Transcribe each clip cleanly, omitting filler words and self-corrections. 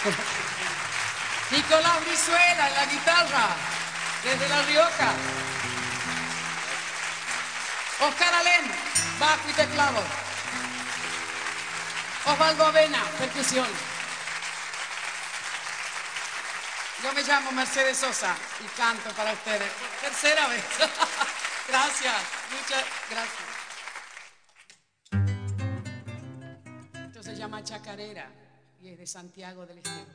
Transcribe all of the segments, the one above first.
Nicolás Brizuela en la guitarra, desde La Rioja. Oscar Alén, bajo y teclado. Osvaldo Avena, percusión. Yo me llamo Mercedes Sosa y canto para ustedes por tercera vez. Gracias, muchas gracias. Esto se llama Chacarera y es de Santiago del Estero.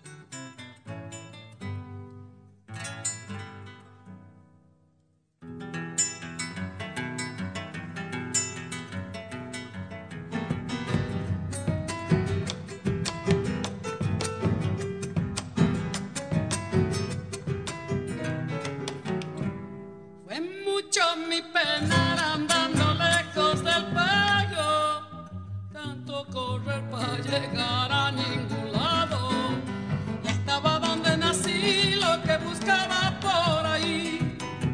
Mi pena andando lejos del payo, tanto correr para llegar a ningún lado. Ya estaba donde nací, lo que buscaba por ahí.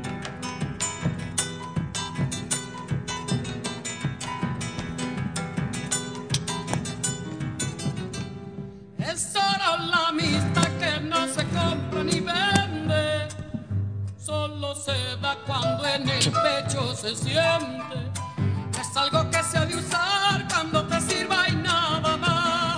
Es oro la amistad que no se compra ni vende, solo se da cuando en el pecho se siente. Es algo que se ha de usar cuando te sirva y nada más.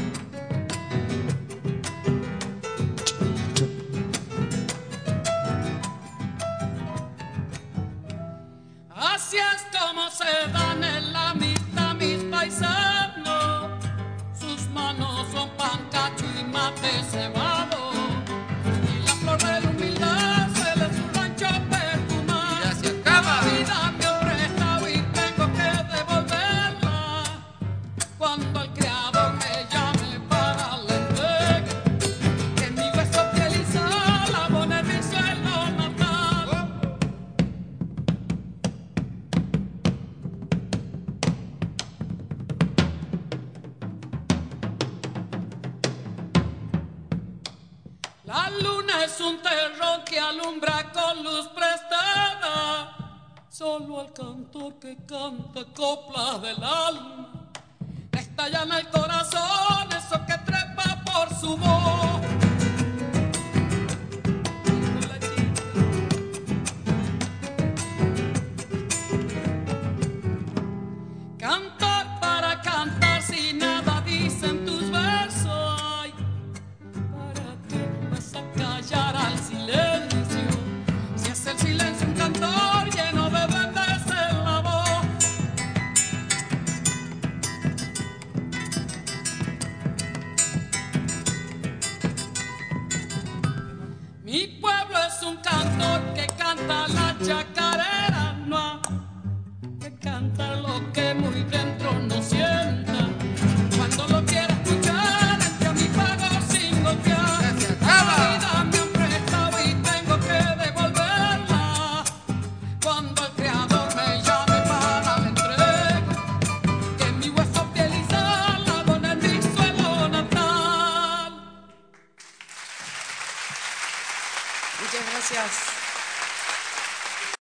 Así es como se dan en la amistad mis paisanos. Sus manos son pan, cacho y mate cebado. Y la flor de la humildad se le su rancho perfumar. Ya se acaba. La vida me ha prestado y tengo que devolverla cuando el Creador me llame para la entrega. Que mi hueso piel y sal abone mi suelo natal. La luna es un terror que alumbra con luz prestada, solo al cantor que canta coplas del alma estalla en el corazón eso que trepa por su voz. Cantar para cantar si nada dicen tus versos. Ay, ¿para qué vas a callar al silencio? Si es el silencio un cantor lleno de duendes en la voz. Mi pueblo es un cantor que canta la chacarera, no, que canta lo que muy dentro no sienta. Cuando lo quiera escuchar, entre a mi pago sin golpear. La vida me han prestado y tengo que devolverla cuando el Creador me llame para la entrega. Que mi hueso piel y sal abone en mi suelo natal. Muchas gracias.